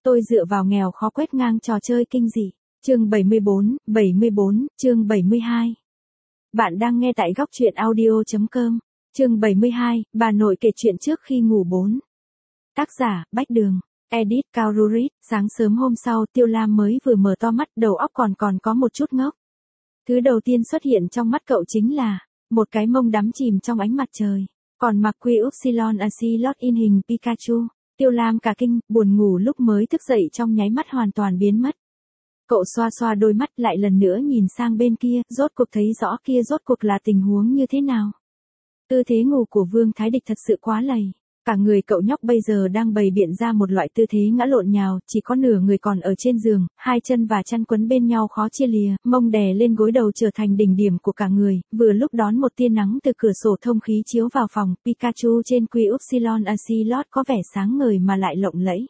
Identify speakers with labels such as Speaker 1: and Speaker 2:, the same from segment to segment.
Speaker 1: Tôi dựa vào nghèo khó quét ngang trò chơi kinh dị. Chương 74, chương 72. Bạn đang nghe tại góc truyện audio.com. Chương 72, bà nội kể chuyện trước khi ngủ 4. Tác giả, Bách Đường. Edit Cao Rurit. Sáng sớm hôm sau, Tiêu Lam mới vừa mở to mắt, đầu óc còn có một chút ngốc. Thứ đầu tiên xuất hiện trong mắt cậu chính là một cái mông đắm chìm trong ánh mặt trời, còn mặc quy Upsilon Acilot in hình Pikachu. Tiêu Lam cả kinh, buồn ngủ lúc mới thức dậy trong nháy mắt hoàn toàn biến mất. Cậu xoa xoa đôi mắt lại lần nữa nhìn sang bên kia, rốt cuộc thấy rõ kia rốt cuộc là tình huống như thế nào. Tư thế ngủ của Vương Thái Địch thật sự quá lầy. Cả người cậu nhóc bây giờ đang bày biện ra một loại tư thế ngã lộn nhào, chỉ có nửa người còn ở trên giường, hai chân và chăn quấn bên nhau khó chia lìa, mông đè lên gối đầu trở thành đỉnh điểm của cả người, vừa lúc đón một tia nắng từ cửa sổ thông khí chiếu vào phòng, Pikachu trên quy Upsilon Acilot có vẻ sáng ngời mà lại lộng lẫy.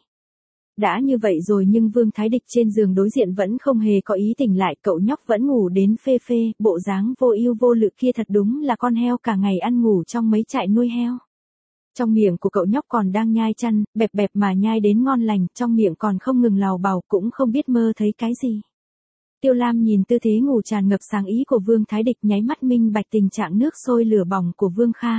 Speaker 1: Đã như vậy rồi nhưng Vương Thái Địch trên giường đối diện vẫn không hề có ý tỉnh lại, cậu nhóc vẫn ngủ đến phê phê, bộ dáng vô ưu vô lự kia thật đúng là con heo cả ngày ăn ngủ trong mấy trại nuôi heo. Trong miệng của cậu nhóc còn đang nhai chăn, bẹp bẹp mà nhai đến ngon lành, trong miệng còn không ngừng lào bào, cũng không biết mơ thấy cái gì. Tiêu Lam nhìn tư thế ngủ tràn ngập sáng ý của Vương Thái Địch nháy mắt minh bạch tình trạng nước sôi lửa bỏng của Vương Kha.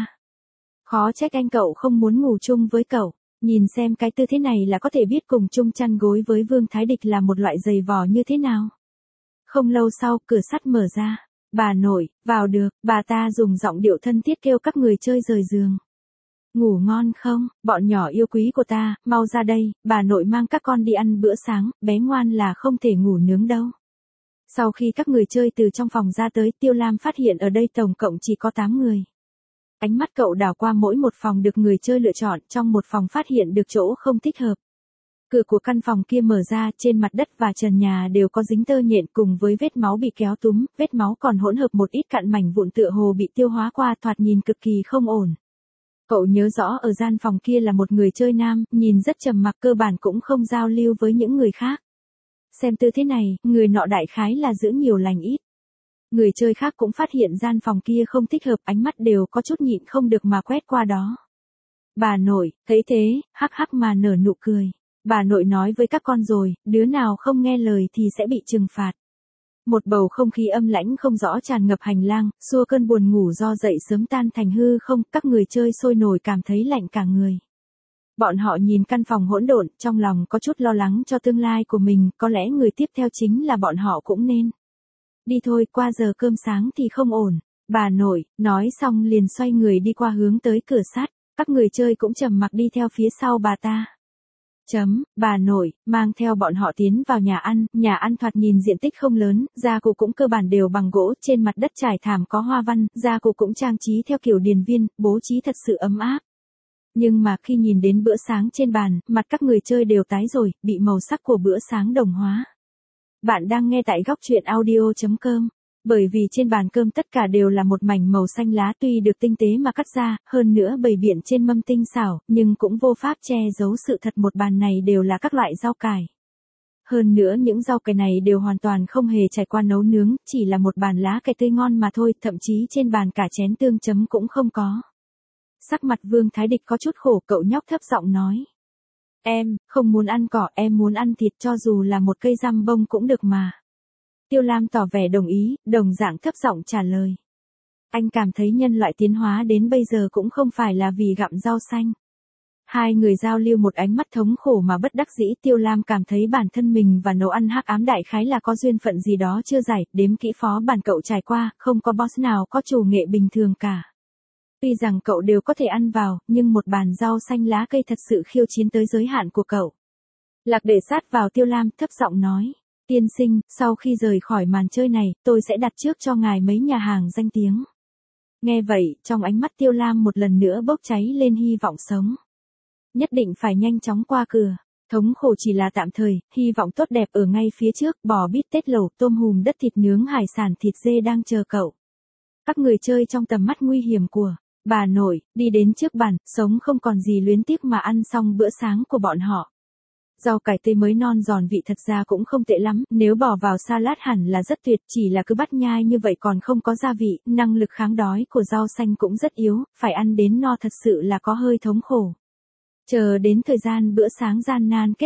Speaker 1: Khó trách anh cậu không muốn ngủ chung với cậu, nhìn xem cái tư thế này là có thể biết cùng chung chăn gối với Vương Thái Địch là một loại giày vò như thế nào. Không lâu sau, cửa sắt mở ra. Bà nội, vào được, bà ta dùng giọng điệu thân thiết kêu các người chơi rời giường. Ngủ ngon không, bọn nhỏ yêu quý của ta, mau ra đây, bà nội mang các con đi ăn bữa sáng, bé ngoan là không thể ngủ nướng đâu. Sau khi các người chơi từ trong phòng ra tới, Tiêu Lam phát hiện ở đây tổng cộng chỉ có 8 người. Ánh mắt cậu đảo qua mỗi một phòng được người chơi lựa chọn, trong một phòng phát hiện được chỗ không thích hợp. Cửa của căn phòng kia mở ra, trên mặt đất và trần nhà đều có dính tơ nhện cùng với vết máu bị kéo túm, vết máu còn hỗn hợp một ít cặn mảnh vụn tựa hồ bị tiêu hóa qua, thoạt nhìn cực kỳ không ổn. Cậu nhớ rõ ở gian phòng kia là một người chơi nam, nhìn rất trầm mặc, cơ bản cũng không giao lưu với những người khác. Xem tư thế này, người nọ đại khái là giữ nhiều lành ít. Người chơi khác cũng phát hiện gian phòng kia không thích hợp, ánh mắt đều có chút nhịn không được mà quét qua đó. Bà nội, thấy thế, hắc hắc mà nở nụ cười. Bà nội nói với các con rồi, đứa nào không nghe lời thì sẽ bị trừng phạt. Một bầu không khí âm lãnh không rõ tràn ngập hành lang, xua cơn buồn ngủ do dậy sớm tan thành hư không, các người chơi sôi nổi cảm thấy lạnh cả người. Bọn họ nhìn căn phòng hỗn độn, trong lòng có chút lo lắng cho tương lai của mình, có lẽ người tiếp theo chính là bọn họ cũng nên. Đi thôi, qua giờ cơm sáng thì không ổn. Bà nội, nói xong liền xoay người đi qua hướng tới cửa sắt, các người chơi cũng trầm mặc đi theo phía sau bà ta. Bà nội, mang theo bọn họ tiến vào nhà ăn thoạt nhìn diện tích không lớn, gia cụ cũng cơ bản đều bằng gỗ, trên mặt đất trải thảm có hoa văn, gia cụ cũng trang trí theo kiểu điền viên, bố trí thật sự ấm áp. Nhưng mà khi nhìn đến bữa sáng trên bàn, mặt các người chơi đều tái rồi, bị màu sắc của bữa sáng đồng hóa. Bạn đang nghe tại góc truyện audio.com. Bởi vì trên bàn cơm tất cả đều là một mảnh màu xanh lá tuy được tinh tế mà cắt ra, hơn nữa bày biện trên mâm tinh xảo, nhưng cũng vô pháp che giấu sự thật một bàn này đều là các loại rau cải. Hơn nữa những rau cải này đều hoàn toàn không hề trải qua nấu nướng, chỉ là một bàn lá cải tươi ngon mà thôi, thậm chí trên bàn cả chén tương chấm cũng không có. Sắc mặt Vương Thái Địch có chút khổ, cậu nhóc thấp giọng nói. Em, không muốn ăn cỏ, em muốn ăn thịt, cho dù là một cây răm bông cũng được mà. Tiêu Lam tỏ vẻ đồng ý, đồng dạng thấp giọng trả lời. Anh cảm thấy nhân loại tiến hóa đến bây giờ cũng không phải là vì gặm rau xanh. Hai người giao lưu một ánh mắt thống khổ mà bất đắc dĩ, Tiêu Lam cảm thấy bản thân mình và nấu ăn hắc ám đại khái là có duyên phận gì đó chưa giải, đếm kỹ phó bản cậu trải qua, không có boss nào có chủ nghệ bình thường cả. Tuy rằng cậu đều có thể ăn vào, nhưng một bàn rau xanh lá cây thật sự khiêu chiến tới giới hạn của cậu. Lạc để sát vào Tiêu Lam, thấp giọng nói. Tiên sinh, sau khi rời khỏi màn chơi này, tôi sẽ đặt trước cho ngài mấy nhà hàng danh tiếng. Nghe vậy, trong ánh mắt Tiêu Lam một lần nữa bốc cháy lên hy vọng sống. Nhất định phải nhanh chóng qua cửa. Thống khổ chỉ là tạm thời, hy vọng tốt đẹp ở ngay phía trước, bò bít tết lẩu, tôm hùm đất, thịt nướng, hải sản, thịt dê đang chờ cậu. Các người chơi trong tầm mắt nguy hiểm của bà nội, đi đến trước bàn, sống không còn gì luyến tiếc mà ăn xong bữa sáng của bọn họ. Rau cải tươi mới non giòn vị thật ra cũng không tệ lắm, nếu bỏ vào salad hẳn là rất tuyệt, chỉ là cứ bắt nhai như vậy còn không có gia vị, năng lực kháng đói của rau xanh cũng rất yếu, phải ăn đến no thật sự là có hơi thống khổ. Chờ đến thời gian bữa sáng gian nan kết thúc,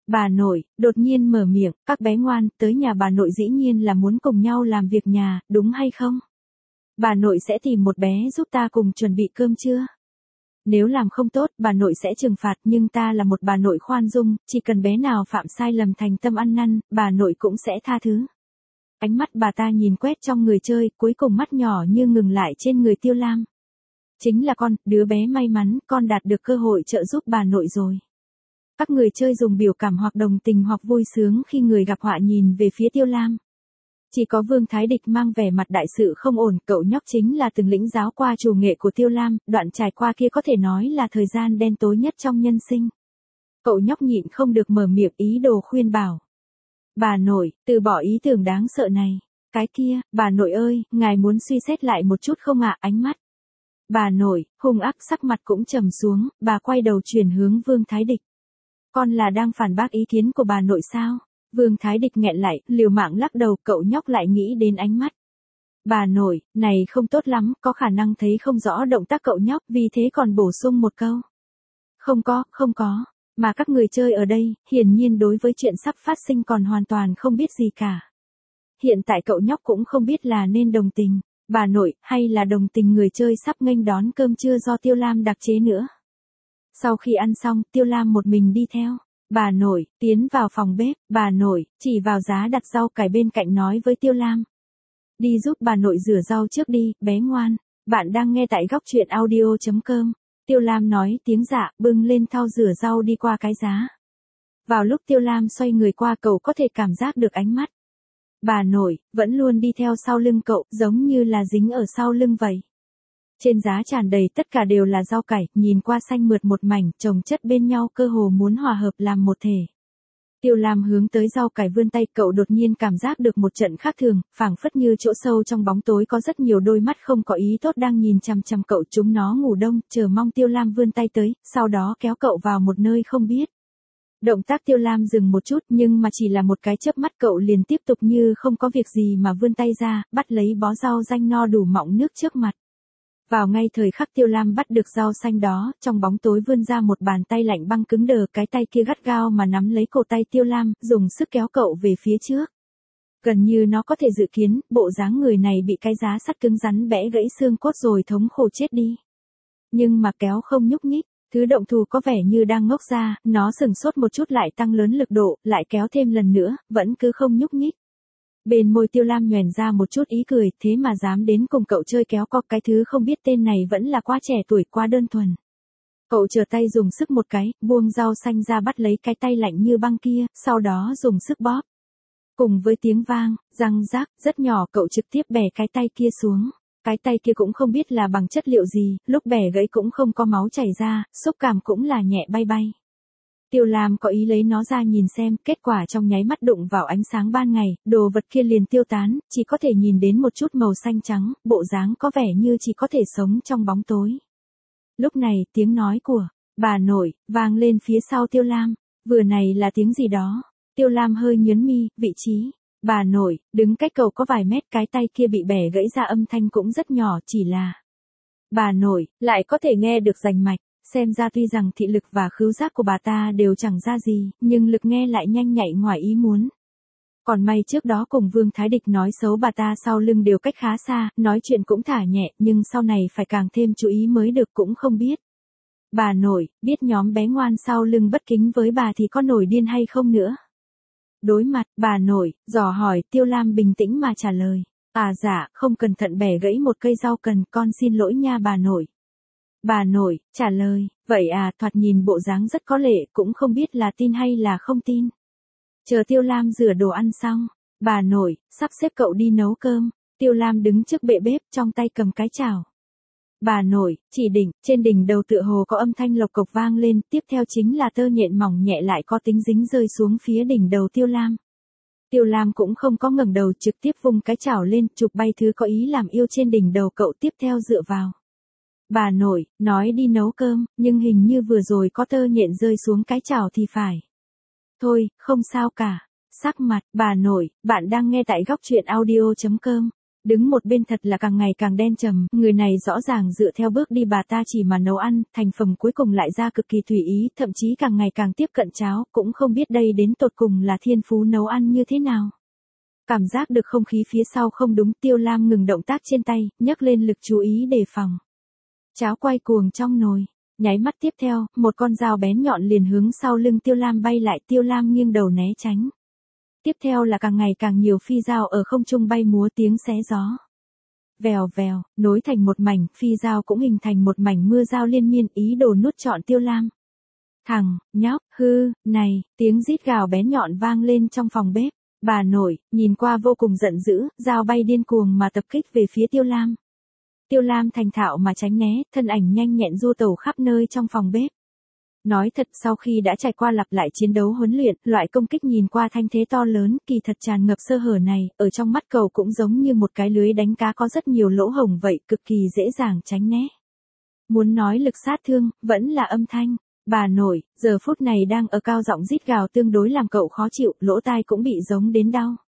Speaker 1: Bà nội, đột nhiên mở miệng, các bé ngoan, tới nhà bà nội dĩ nhiên là muốn cùng nhau làm việc nhà, đúng hay không? Bà nội sẽ tìm một bé giúp ta cùng chuẩn bị cơm trưa. Nếu làm không tốt, bà nội sẽ trừng phạt, nhưng ta là một bà nội khoan dung, chỉ cần bé nào phạm sai lầm thành tâm ăn năn, bà nội cũng sẽ tha thứ. Ánh mắt bà ta nhìn quét trong người chơi, cuối cùng mắt nhỏ như ngừng lại trên người Tiêu Lam. Chính là con, đứa bé may mắn, con đạt được cơ hội trợ giúp bà nội rồi. Các người chơi dùng biểu cảm hoặc đồng tình hoặc vui sướng khi người gặp họa nhìn về phía Tiêu Lam. Chỉ có Vương Thái Địch mang vẻ mặt đại sự không ổn, cậu nhóc chính là từng lĩnh giáo qua chủ nghệ của Tiêu Lam, đoạn trải qua kia có thể nói là thời gian đen tối nhất trong nhân sinh. Cậu nhóc nhịn không được mở miệng ý đồ khuyên bảo. Bà nội, từ bỏ ý tưởng đáng sợ này. Cái kia, bà nội ơi, ngài muốn suy xét lại một chút không ạ? Ánh mắt bà nội, hung ác, sắc mặt cũng trầm xuống, bà quay đầu chuyển hướng Vương Thái Địch. Con là đang phản bác ý kiến của bà nội sao? Vương Thái Địch nghẹn lại, liều mạng lắc đầu, cậu nhóc lại nghĩ đến ánh mắt. Bà nội, này không tốt lắm, có khả năng thấy không rõ động tác cậu nhóc, vì thế còn bổ sung một câu. Không có, mà các người chơi ở đây, hiển nhiên đối với chuyện sắp phát sinh còn hoàn toàn không biết gì cả. Hiện tại cậu nhóc cũng không biết là nên đồng tình, bà nội, hay là đồng tình người chơi sắp nghênh đón cơm trưa do Tiêu Lam đặc chế nữa. Sau khi ăn xong, Tiêu Lam một mình đi theo. Bà nội, tiến vào phòng bếp, bà nội, chỉ vào giá đặt rau cải bên cạnh nói với Tiêu Lam. Đi giúp bà nội rửa rau trước đi, bé ngoan. Bạn đang nghe tại góc truyện audio.com. Tiêu Lam nói tiếng dạ, bưng lên thau rửa rau đi qua cái giá. Vào lúc Tiêu Lam xoay người qua, cậu có thể cảm giác được ánh mắt. Bà nội, vẫn luôn đi theo sau lưng cậu, giống như là dính ở sau lưng vậy. Trên giá tràn đầy tất cả đều là rau cải, nhìn qua xanh mượt một mảnh, chồng chất bên nhau, cơ hồ muốn hòa hợp làm một thể. Tiêu Lam hướng tới rau cải vươn tay, cậu đột nhiên cảm giác được một trận khác thường, phảng phất như chỗ sâu trong bóng tối có rất nhiều đôi mắt không có ý tốt đang nhìn chằm chằm cậu, chúng nó ngủ đông, chờ mong Tiêu Lam vươn tay tới, sau đó kéo cậu vào một nơi không biết. Động tác Tiêu Lam dừng một chút, nhưng mà chỉ là một cái chớp mắt, cậu liền tiếp tục như không có việc gì mà vươn tay ra, bắt lấy bó rau ranh no đủ mọng nước trước mặt. Vào ngay thời khắc Tiêu Lam bắt được rau xanh đó, trong bóng tối vươn ra một bàn tay lạnh băng cứng đờ, cái tay kia gắt gao mà nắm lấy cổ tay Tiêu Lam, dùng sức kéo cậu về phía trước. Gần như nó có thể dự kiến, bộ dáng người này bị cái giá sắt cứng rắn bẽ gãy xương cốt rồi thống khổ chết đi. Nhưng mà kéo không nhúc nhích, thứ động thù có vẻ như đang ngốc ra, nó sừng sốt một chút lại tăng lớn lực độ, lại kéo thêm lần nữa, vẫn cứ không nhúc nhích. Bên môi Tiêu Lam nhoẻn ra một chút ý cười, thế mà dám đến cùng cậu chơi kéo co, cái thứ không biết tên này vẫn là quá trẻ tuổi, quá đơn thuần. Cậu trở tay dùng sức một cái, buông rau xanh ra bắt lấy cái tay lạnh như băng kia, sau đó dùng sức bóp. Cùng với tiếng vang, răng rác, rất nhỏ, cậu trực tiếp bẻ cái tay kia xuống. Cái tay kia cũng không biết là bằng chất liệu gì, lúc bẻ gãy cũng không có máu chảy ra, xúc cảm cũng là nhẹ bay bay. Tiêu Lam có ý lấy nó ra nhìn xem, kết quả trong nháy mắt đụng vào ánh sáng ban ngày, đồ vật kia liền tiêu tán, chỉ có thể nhìn đến một chút màu xanh trắng, bộ dáng có vẻ như chỉ có thể sống trong bóng tối. Lúc này, tiếng nói của bà nội vang lên phía sau Tiêu Lam. Vừa này là tiếng gì đó? Tiêu Lam hơi nhướng mi, vị trí bà nội đứng cách cậu có vài mét, cái tay kia bị bẻ gãy ra, âm thanh cũng rất nhỏ, chỉ là bà nội lại có thể nghe được rành mạch. Xem ra tuy rằng thị lực và khứu giác của bà ta đều chẳng ra gì, nhưng lực nghe lại nhanh nhạy ngoài ý muốn. Còn may trước đó cùng Vương Thái Địch nói xấu bà ta sau lưng đều cách khá xa, nói chuyện cũng thả nhẹ, nhưng sau này phải càng thêm chú ý mới được, cũng không biết. Bà nội, biết nhóm bé ngoan sau lưng bất kính với bà thì có nổi điên hay không nữa? Đối mặt, bà nội, dò hỏi, Tiêu Lam bình tĩnh mà trả lời. À dạ, không cẩn thận bẻ gãy một cây rau cần, con xin lỗi nha bà nội. Bà nội, trả lời, vậy à, thoạt nhìn bộ dáng rất có lệ, cũng không biết là tin hay là không tin. Chờ Tiêu Lam rửa đồ ăn xong, bà nội, sắp xếp cậu đi nấu cơm. Tiêu Lam đứng trước bệ bếp, trong tay cầm cái chảo. Bà nội, chỉ đỉnh, trên đỉnh đầu tựa hồ có âm thanh lộc cộc vang lên, tiếp theo chính là tơ nhện mỏng nhẹ lại có tính dính rơi xuống phía đỉnh đầu Tiêu Lam. Tiêu Lam cũng không có ngẩng đầu, trực tiếp vung cái chảo lên, chụp bay thứ có ý làm yêu trên đỉnh đầu cậu, tiếp theo dựa vào. Bà nội, nói đi nấu cơm, nhưng hình như vừa rồi có tơ nhện rơi xuống cái chảo thì phải. Thôi, không sao cả. Sắc mặt, bà nội, bạn đang nghe tại góc truyện audio.com. Đứng một bên thật là càng ngày càng đen trầm, người này rõ ràng dựa theo bước đi bà ta chỉ mà nấu ăn, thành phẩm cuối cùng lại ra cực kỳ tùy ý, thậm chí càng ngày càng tiếp cận cháo, cũng không biết đây đến tột cùng là thiên phú nấu ăn như thế nào. Cảm giác được không khí phía sau không đúng, Tiêu Lam ngừng động tác trên tay, nhấc lên lực chú ý đề phòng. Cháo quay cuồng trong nồi, nháy mắt tiếp theo, một con dao bén nhọn liền hướng sau lưng Tiêu Lam bay lại, Tiêu Lam nghiêng đầu né tránh. Tiếp theo là càng ngày càng nhiều phi dao ở không trung bay múa tiếng xé gió. Vèo vèo, nối thành một mảnh, phi dao cũng hình thành một mảnh mưa dao liên miên, ý đồ nuốt trọn Tiêu Lam. Thằng, nhóc, hư, này, tiếng rít gào bén nhọn vang lên trong phòng bếp. Bà nội, nhìn qua vô cùng giận dữ, dao bay điên cuồng mà tập kích về phía Tiêu Lam. Tiêu Lam thành thạo mà tránh né, thân ảnh nhanh nhẹn du tẩu khắp nơi trong phòng bếp. Nói thật, sau khi đã trải qua lặp lại chiến đấu huấn luyện, loại công kích nhìn qua thanh thế to lớn, kỳ thật tràn ngập sơ hở này, ở trong mắt cậu cũng giống như một cái lưới đánh cá có rất nhiều lỗ hổng vậy, cực kỳ dễ dàng tránh né. Muốn nói lực sát thương, vẫn là âm thanh. Bà nội, giờ phút này đang ở cao giọng rít gào tương đối làm cậu khó chịu, lỗ tai cũng bị giống đến đau.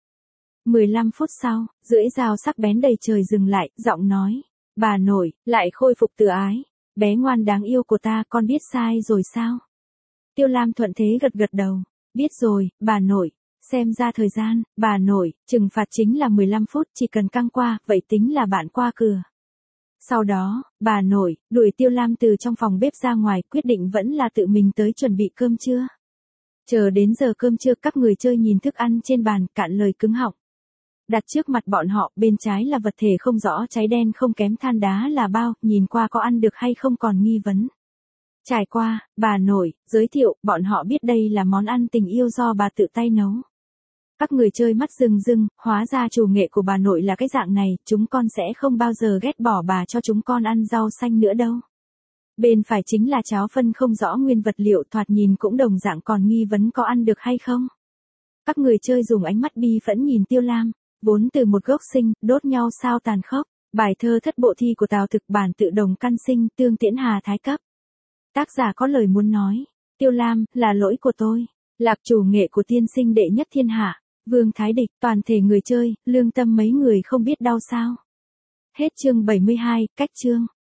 Speaker 1: 15 phút sau, lưỡi dao sắc bén đầy trời dừng lại, giọng nói. Bà nội, lại khôi phục tự ái. Bé ngoan đáng yêu của ta, con biết sai rồi sao? Tiêu Lam thuận thế gật gật đầu. Biết rồi, bà nội. Xem ra thời gian, bà nội, trừng phạt chính là 15 phút, chỉ cần căng qua, vậy tính là bạn qua cửa. Sau đó, bà nội, đuổi Tiêu Lam từ trong phòng bếp ra ngoài, quyết định vẫn là tự mình tới chuẩn bị cơm trưa. Chờ đến giờ cơm trưa, các người chơi nhìn thức ăn trên bàn, cạn lời cứng họng. Đặt trước mặt bọn họ, bên trái là vật thể không rõ cháy đen không kém than đá là bao, nhìn qua có ăn được hay không còn nghi vấn. Trải qua, bà nội, giới thiệu, bọn họ biết đây là món ăn tình yêu do bà tự tay nấu. Các người chơi mắt rừng rừng, hóa ra chủ nghệ của bà nội là cái dạng này, chúng con sẽ không bao giờ ghét bỏ bà cho chúng con ăn rau xanh nữa đâu. Bên phải chính là cháo phân không rõ nguyên vật liệu, thoạt nhìn cũng đồng dạng còn nghi vấn có ăn được hay không. Các người chơi dùng ánh mắt bi phẫn nhìn Tiêu Lam, vốn từ một gốc sinh, đốt nhau sao tàn khốc. Bài thơ thất bộ thi của Tào Thực, bản tự đồng căn sinh, Tương Tiễn Hà Thái cấp. Tác giả có lời muốn nói, Tiêu Lam, là lỗi của tôi, lạc chủ nghệ của tiên sinh đệ nhất thiên hạ. Vương Thái Địch, toàn thể người chơi, lương tâm mấy người không biết đau sao. Hết chương 72, cách chương.